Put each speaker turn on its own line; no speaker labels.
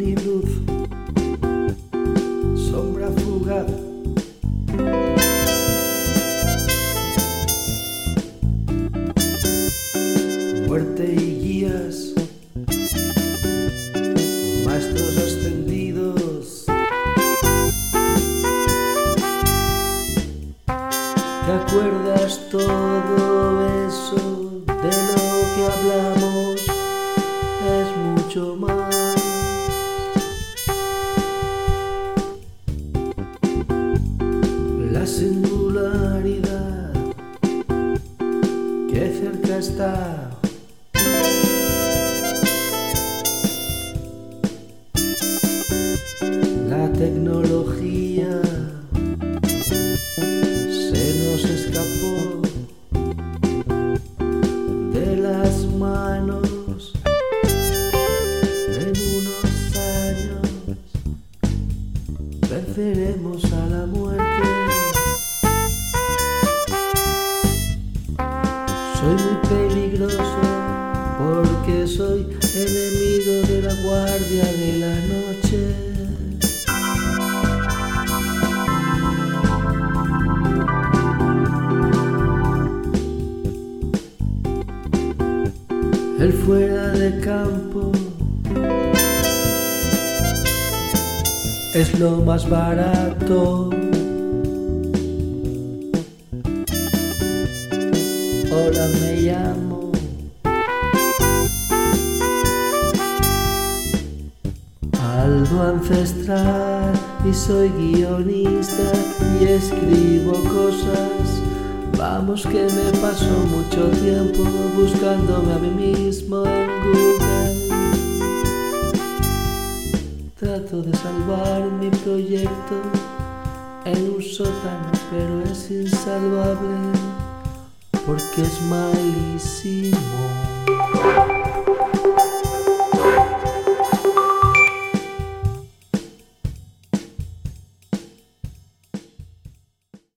y luz, sombra fugaz. Muerte y guías, maestros ascendidos. ¿Te acuerdas todo eso de lo que hablamos? Es mucho más. La singularidad que cerca está. La tecnología se nos escapó de las manos. En unos años venceremos a la muerte. Soy muy peligroso porque soy enemigo de la guardia de la noche. El fuera de campo es lo más barato. Hola, me llamo Aldo Ancestral y soy guionista y escribo cosas. Vamos que me paso mucho tiempo buscándome a mí mismo en Google. Trato de salvar mi proyecto en un sótano, pero es insalvable porque es malísimo.